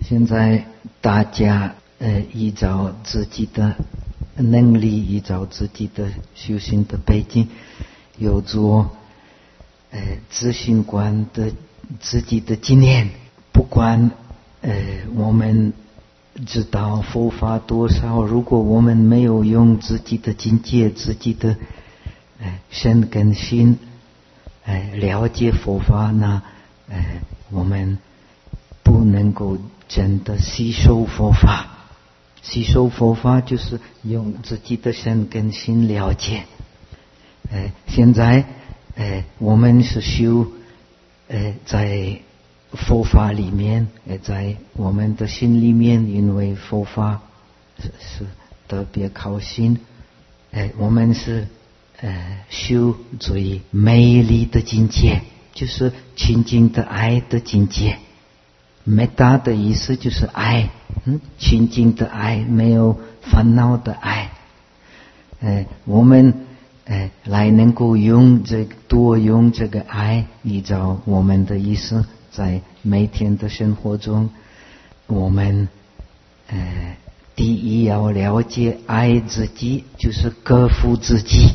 现在大家依照自己的能力，依照自己的修行的背景，有做自信观的自己的经验。不管我们知道佛法多少，如果我们没有用自己的境界、自己的身跟心了解佛法，那我们不能够真的吸收佛法。吸收佛法就是用自己的身跟心了解。现在我们是修在佛法里面，在我们的心里面，因为佛法是特别靠心。我们是修最美丽的境界，就是清净的爱的境界。Metta 的意思就是爱，清净的爱，没有烦恼的爱。我们来能够多用这个爱，依照我们的意思，在每天的生活中，我们第一要了解爱自己，就是克服自己。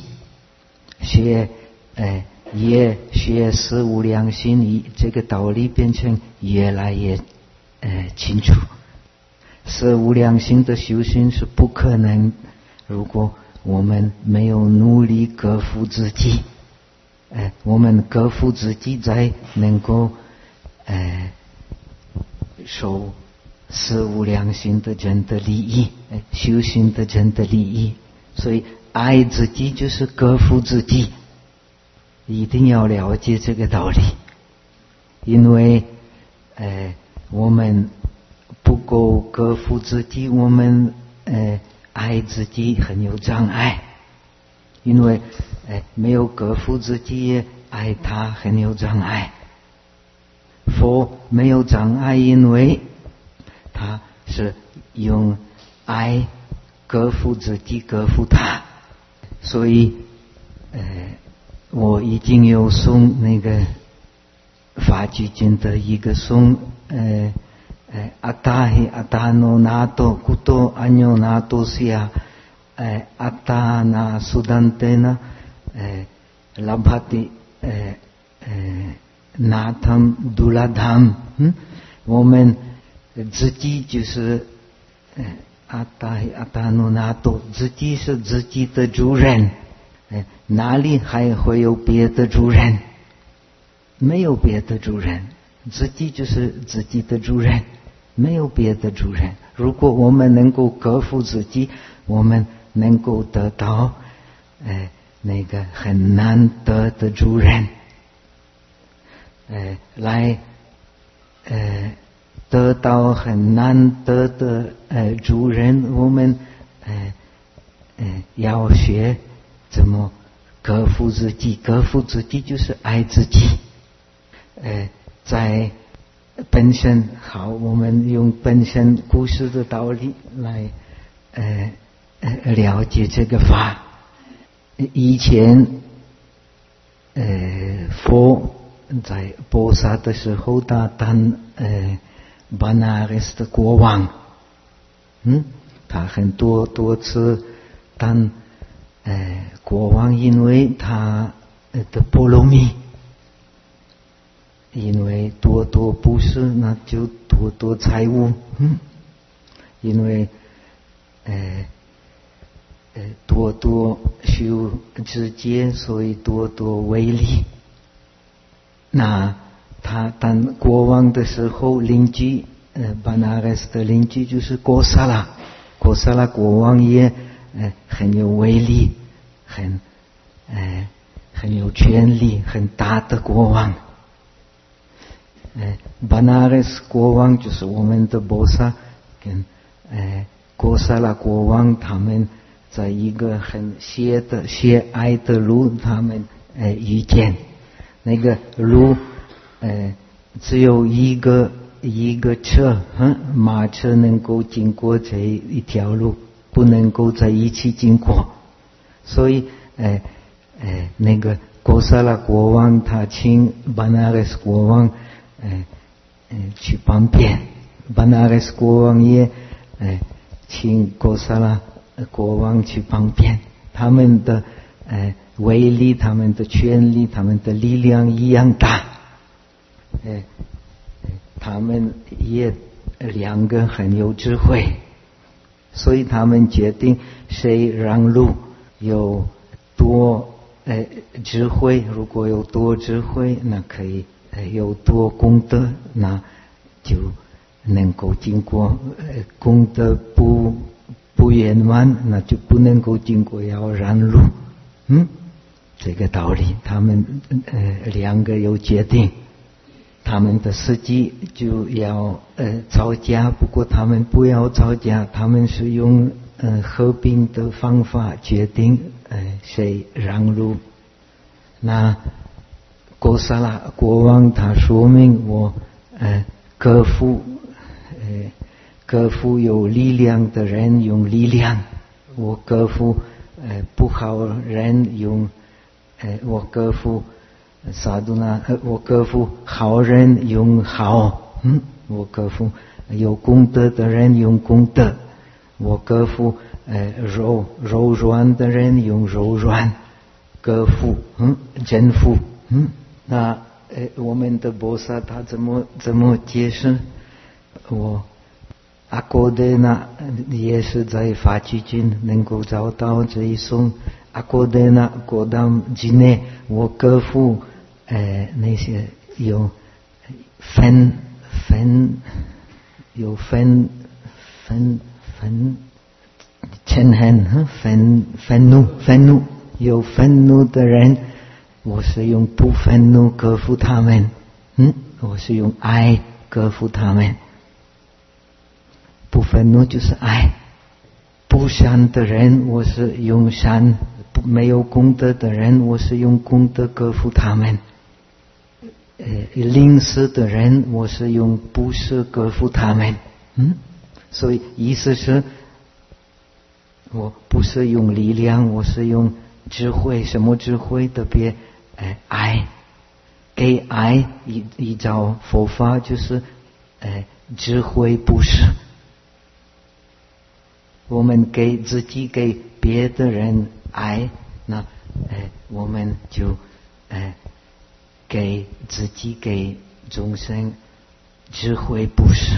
也学四无量心，这个道理变成越来越清楚。四无量心的修行是不可能，如果我们没有努力克服自己。我们克服自己，才能够受四无量心的真的利益，修行的真的利益。所以爱自己就是克服自己。一定要了解这个道理，因为我们不够克服自己，我们爱自己很有障碍，因为没有克服自己，爱他很有障碍。佛没有障碍，因为他是用爱克服自己，克服他。所以我已经有诵那个法句经的一个诵阿达嘿阿达诺那多古多安妞那多西亚阿达那苏丹德那拉巴蒂那tham杜拉tham，我们自己就是阿达嘿阿达诺那多，自己是自己的主人。哪里还会有别的主人？没有别的主人，自己就是自己的主人，没有别的主人。如果我们能够克服自己，我们能够得到那个很难得的主人，来得到很难得的主人，我们要学怎么克服自己。克服自己就是爱自己。在本身好，我们用本身故事的道理来了解这个法。以前佛在波萨的时候，他当巴那拉斯的国王，他很多次当国王，因为他的波罗蜜，因为多布施，那就多财物，因为多修持戒，所以多威力。那他当国王的时候，邻居巴那拉斯的邻居就是哥萨拉国王也很有威力，很有权力，很大的国王。巴那拉斯国王就是我们的波萨跟哥萨拉国王，他们在一个很狭隘的路，他们遇见。那个路只有一个车，马车能够经过这一条路，不能够在一起经过。所以那个哥萨拉国王他请巴那拉斯国王去旁边， 巴那拉斯国王也请哥萨拉国王去旁边，他们的威力、他们的权力、他们的力量一样大。他们也两个很有智慧，所以他们决定谁让路，有多智慧，如果有多智慧，那可以有多功德，那就能够经过功德不圆满，那就不能够经过要让路。这个道理他们两个有决定。他们的司机就要吵架，不过他们不要吵架，他们是用和平的方法决定谁让路。那哥萨拉国王他说明我各夫有力量的人用力量，我各夫不好人用我各夫萨杜那我各夫好人用好，我各夫有功德的人用功德，我各夫柔软的人用柔软，各夫真夫。那我们的菩萨他怎么解释？我阿哥德那也是在法句经能够找到这一颂。阿哥德那果当之内，我各夫那些有愤怒，有愤怒的人，我是用不愤怒克服他们，我是用爱克服他们。不愤怒就是爱。不善的人，我是用善；没有功德的人，我是用功德克服他们。吝啬的人，我是用布施克服他们。所以意思是，我不是用力量，我是用智慧。什么智慧？特别爱，给爱依照佛法就是智慧布施。我们给自己给别的人爱，那我们就给自己给众生智慧布施。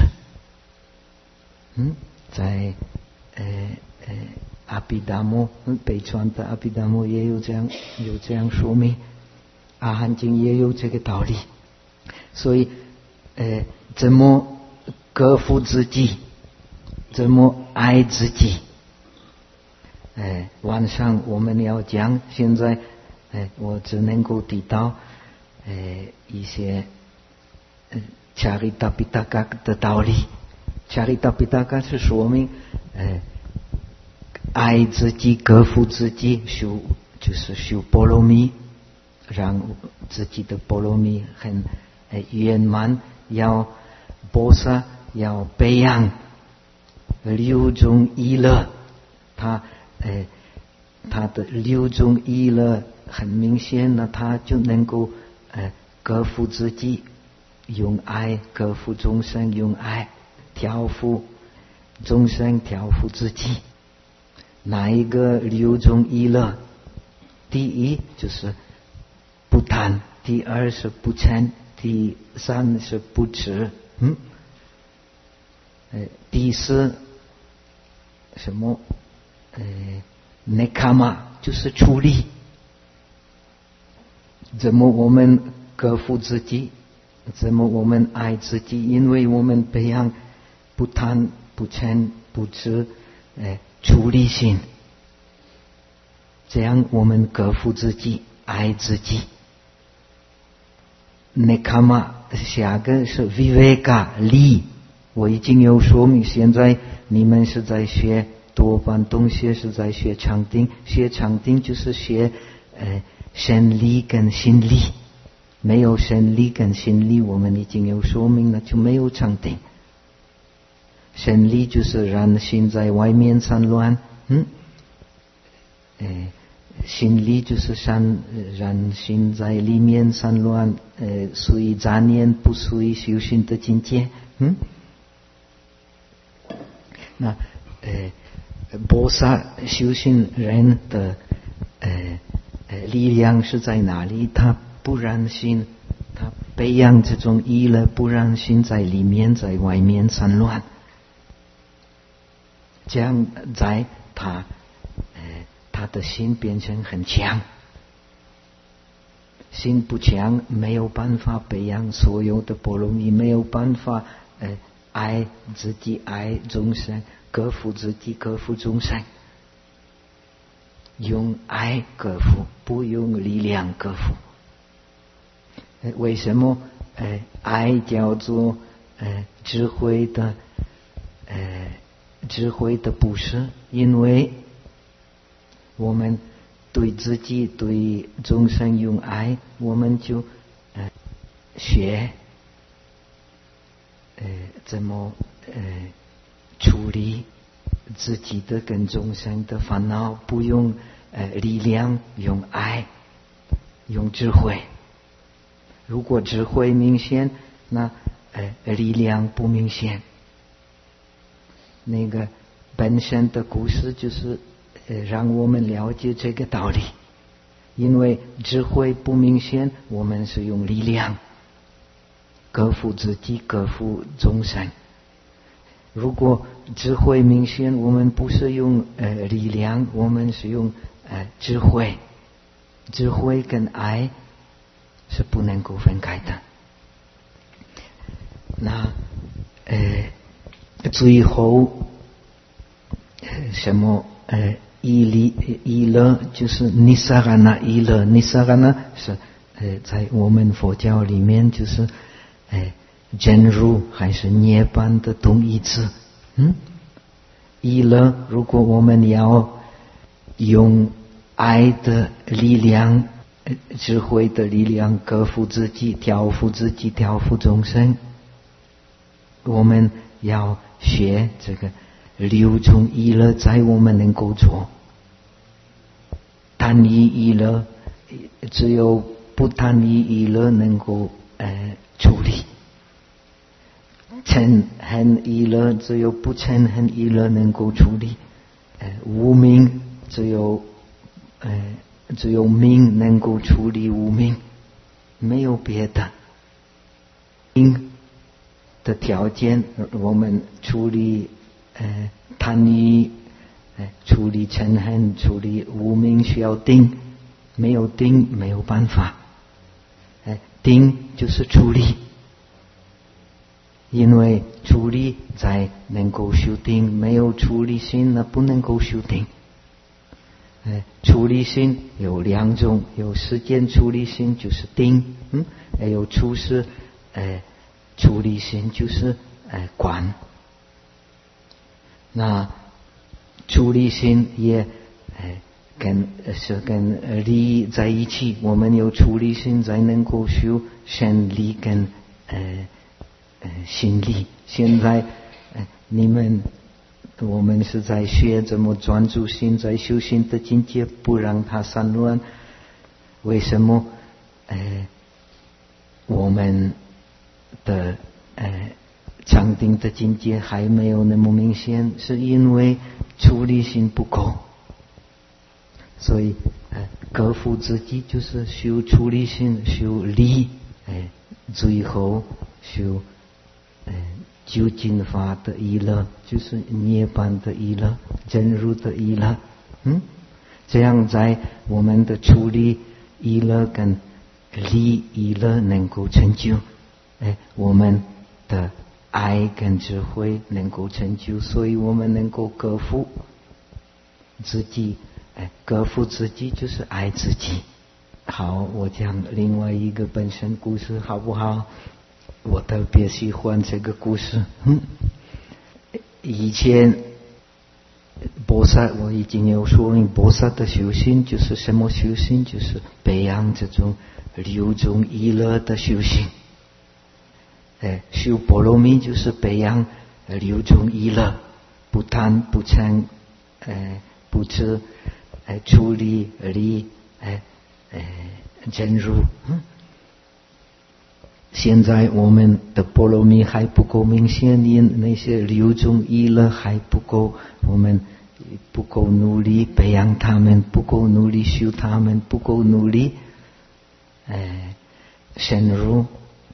在阿毗达摩北传的阿毗达摩也有这样说明，阿含经也有这个道理。所以怎么克服自己，怎么爱自己？晚上我们要讲，现在我只能够提到一些Carita Pitaka 的道理。Carita Pitaka 是说明爱自己、克服自己，就是修波罗蜜，让自己的波罗蜜很圆满。要菩萨要培养六种意乐，他的六种意乐很明显，那他就能够克服自己，用爱克服众生，用爱调伏众生，调伏自己。哪一个六种意乐？第一就是不贪，第二是不嗔，第三是不痴，第四什么nekama 就是处理。怎么我们克服自己？怎么我们爱自己？因为我们培养不贪、不嗔、不痴，处理心，这样我们克服自己，爱自己。nekama 下个是 viveka 理，我已经有说明。现在你们是在学，多半同学是在学禅定，学禅定就是学身力跟心力，没有身力跟心力，我们已经有说明了，就没有禅定。身力就是让心在外面散乱，心力就是让心在里面散乱，随杂念不随修行的境界。 那菩萨修行人的力量是在哪里？他不让心，他培养这种意乐，不让心在里面在外面散乱，这样在他的心变成很强。心不强，没有办法培养所有的波罗蜜，没有办法爱自己，爱众生，克服自己，克服众生。用爱克服，不用力量克服。为什么爱叫做智慧的布施？因为我们对自己对众生用爱，我们就学怎么处理自己的跟众生的烦恼，不用力量，用爱，用智慧。如果智慧明显，那力量不明显。那个本身的故事就是让我们了解这个道理。因为智慧不明显，我们是用力量克服自己，克服众生。如果智慧明显，我们不是用力量，我们是用智慧。智慧跟爱是不能够分开的。那最后什么意乐就是尼萨嘎那意乐。尼萨嘎那是在我们佛教里面就是真如还是涅槃的同义词。意乐，如果我们要用爱的力量，智慧的力量克服自己，调伏自己，调伏众生，我们要学这个6种意乐，在我们能够做。单一意乐，只有不单一意乐能够处理。嗔恨意乐，只有不嗔恨意乐能够处理。无明，只有明能够处理无明，没有别的。明的条件，我们处理贪欲，处理嗔恨，处理无明需要定，没有定没有办法。定就是处理。因为处理才能够修定，没有处理心那不能够修定。处理心有2种，有时间处理心就是定，还有处事处理心就是观。那处理心也跟理在一起，我们有处理心才能够修身理跟心理。现在我们是在学怎么专注心，在修心的境界，不让它散乱。为什么我们的禅定的境界还没有那么明显？是因为处理心不够。所以克服自己就是修处理心，修理，最后修究竟法的意乐，就是涅槃的意乐，真如的意乐。这样在我们的处理意乐跟理意乐能够成就，我们的爱跟智慧能够成就，所以我们能够克服自己。克服自己就是爱自己。好，我讲另外一个本身故事好不好？我特别喜欢这个故事。以前菩萨我已经有说明，菩萨的修行就是什么修行？就是培养这种6种意乐的修行。修波罗蜜就是培养6种意乐，不贪不嗔不痴，处理理真如。 现在我们的波罗蜜还不够明显，因那些六种意乐还不够，我们不够努力培养他们，不够努力修他们，不够努力深入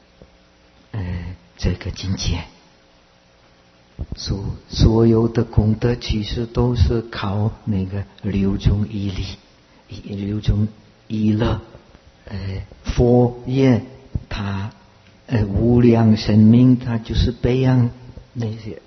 这个境界。所有的功德其实都是靠那个六种意力，六种意乐。佛也他无量生命，他就是培养那些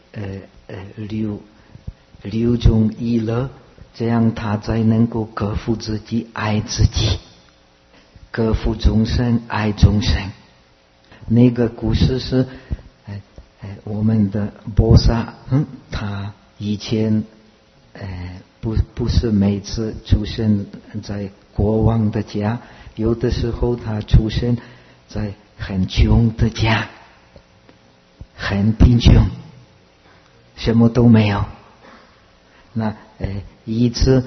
六种意乐，这样他才能够克服自己，爱自己，克服众生，爱众生。那个故事是我们的菩萨，他以前不是每次出生在国王的家，有的时候他出生在很穷的家，很贫穷，什么都没有。那一次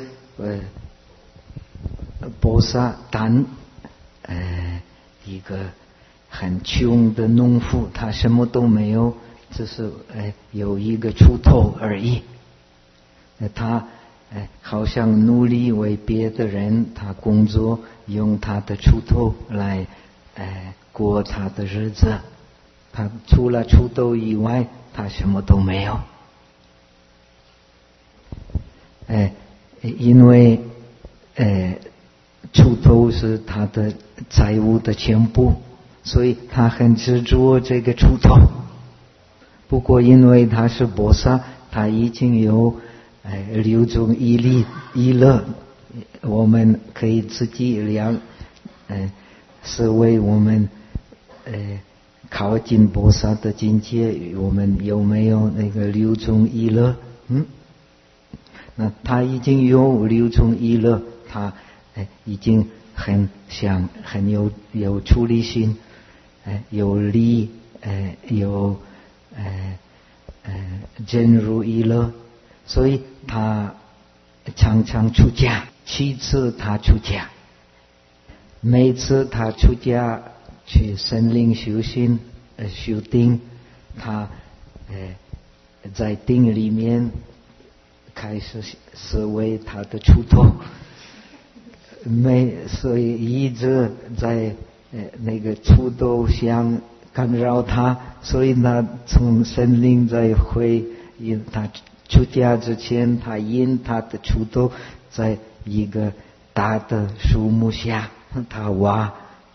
菩萨当一个很穷的农夫，他什么都没有，只是有一个锄头而已。他好像努力为别的人，他工作用他的锄头来过他的日子，他除了锄头以外，他什么都没有。因为锄头是他的财物的全部，所以他很执着这个锄头。不过因为他是菩萨，他已经有六种意乐，我们可以自己量，是为我们靠近菩萨的境界，我们有没有那个六种意乐？那他已经有六种意乐，他已经很有出离心，有力，有真如意乐，所以他常常出家。7次他出家，每次他出家去森林修行修定，他在定里面开始思维他的锄头，所以一直在那个锄头想干扰他，所以他从森林再回，他出家之前，他引他的锄头在一个大的树木下，他挖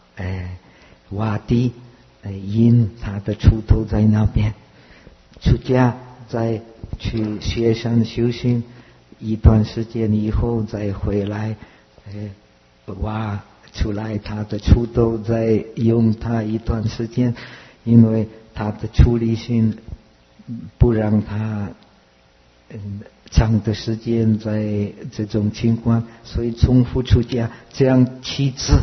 地，引他的锄头在那边。出家再去雪山修行一段时间以后，再回来挖出来他的锄头，再用它一段时间，因为他的出离心不让他长的时间在这种情况，所以重复出家，这样7次，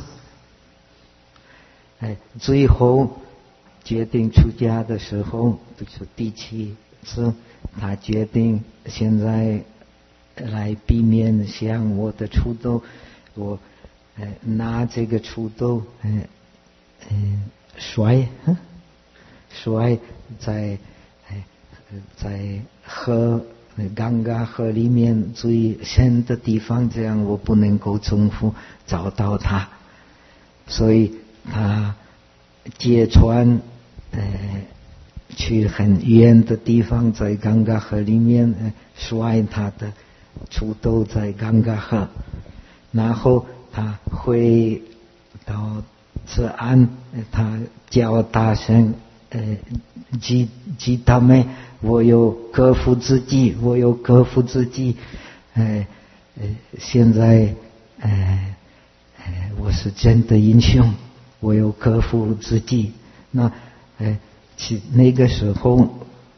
最后决定出家的时候，就是第7次，他决定现在来避免像我的锄头，我拿这个锄头摔在刚刚河里面最深的地方，这样我不能够重复找到它，所以他借船去很远的地方，在刚刚河里面摔他的锄头在刚刚河，然后他回到此岸，他叫大声记他们，我有克服自己，我有克服自己，现在我是真的英雄，我有克服自己。那那个时候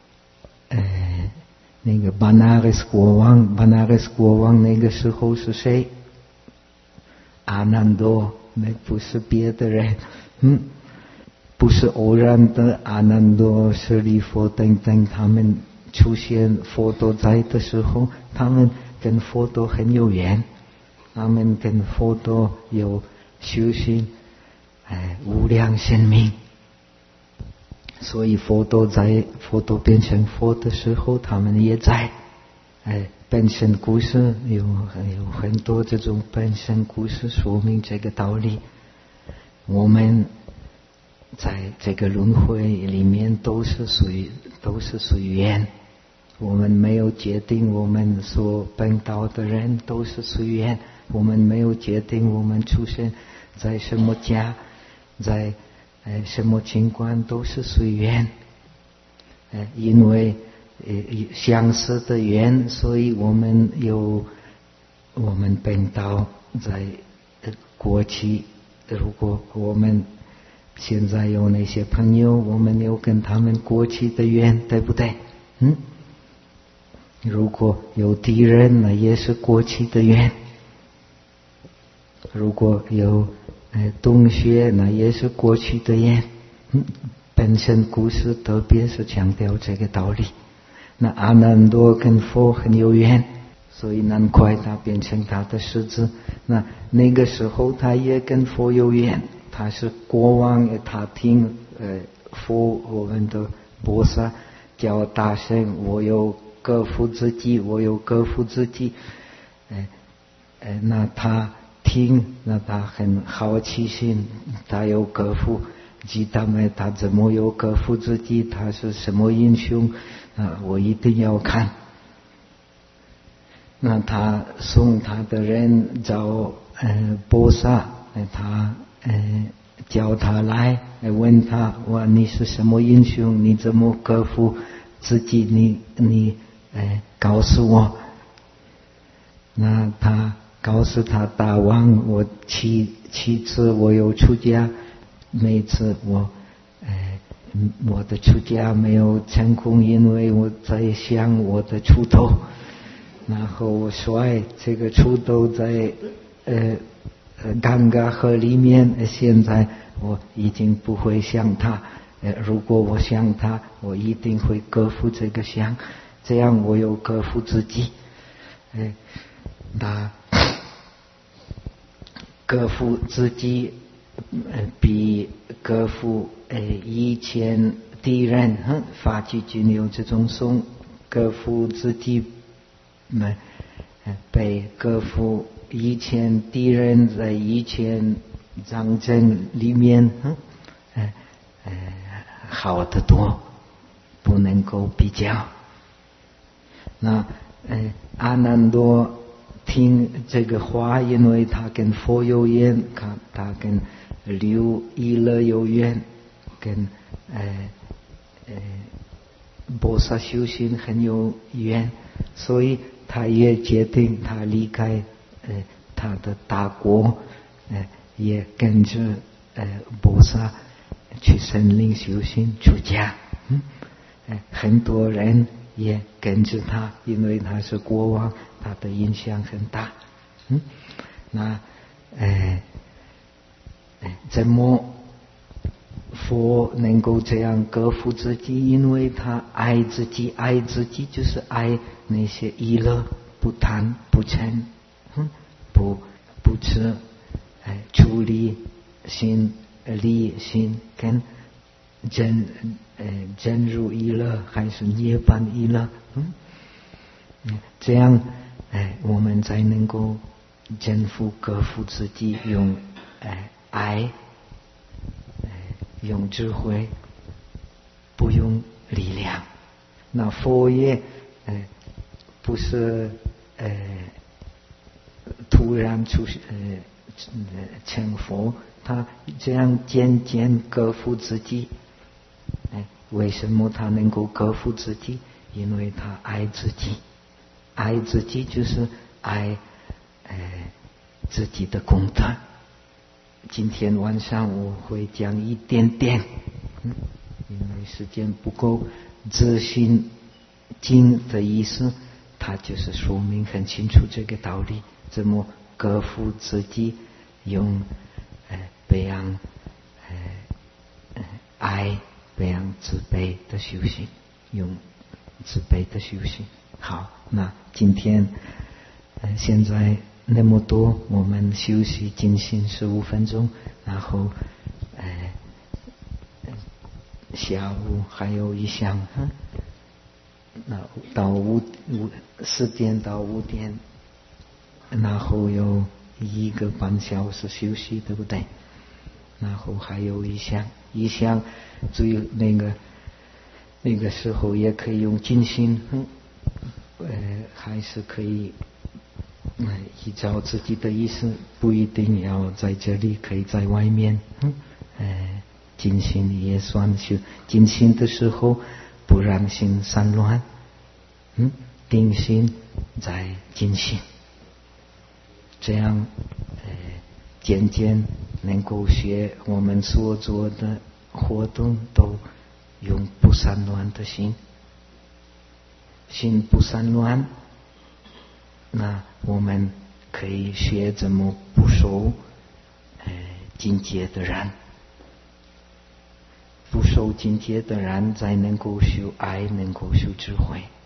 那个巴拿勒斯国王那个时候是谁？阿难多，那不是别的人，不是偶然的。阿难多、舍利弗等等，他们出现佛陀在的时候，他们跟佛陀很有缘，他们跟佛陀有修行无量生命， 所以佛陀变成佛的时候，他们也在本身故事有很多这种本身故事说明这个道理。我们在这个轮回里面都是属于缘，我们没有决定我们所奔到的人都是随缘，我们没有决定我们出生在什么家，在什么情况都是随缘。因为相似的缘，所以我们奔到在过去。如果我们现在有那些朋友，我们有跟他们过去的缘，对不对？如果有敌人，那也是过去的缘；如果有同学，那也是过去的缘。本身故事特别是强调这个道理。那阿难多跟佛很有缘，所以难怪他变成他的狮子。那个时候他也跟佛有缘，他是国王，他听佛我们的菩萨叫大声，我有各父之己，我有各父之己。那他听，那他很好奇心，他有各父，记得没？他怎么有各父之己？他是什么英雄？我一定要看。那他送他的人找菩萨，他叫他来，问他：你是什么英雄？你怎么各父之己？你告诉我。那他告诉他：大王，我七次我有出家，每次我的出家没有成功，因为我在想我的出头，然后我摔这个出头在尴尬河里面，现在我已经不会想他，如果我想他，我一定会克服这个想，这样我有克服自己。那克服自己比克服以前敌人，法纪经有这种颂，克服自己被克服以前敌人在以前战争里面好得多，不能够比较。那阿难多听这个话，因为他跟佛有缘，他跟六意乐有缘，跟菩萨修行很有缘，所以他也决定他离开他的大国，也跟着菩萨去森林修行出家。很多人也跟着他，因为他是国王，他的影响很大。那怎么佛能够这样克服自己？因为他爱自己，爱自己就是爱那些意乐，不贪不嗔，不吃出离心、离心跟真如意乐还是涅槃意乐，这样我们才能够征服克服自己，用爱，用智慧，不用力量。那佛也不是突然成佛，他这样渐渐克服自己。为什么他能够克服自己？因为他爱自己，爱自己就是爱自己的功德。今天晚上我会讲一点点，因为时间不够。自信经的意思，它就是说明很清楚这个道理，怎么克服自己，用培养爱，培养慈悲的修行，用慈悲的修行。好，那今天现在那么多，我们休息静心15分钟，然后下午还有一项，那到4点到5点，然后有1个半小时休息，对不对？然后还有一项，最那个时候也可以用静心，还是可以依照自己的意思，不一定要在这里，可以在外面，静心也算是静心的时候，不让心散乱，定心在静心，这样渐渐能够学我们所做的活动都用不散乱的心不散乱，那我们可以学怎么不受境界的染，不受境界的染，才能够修爱，能够修智慧。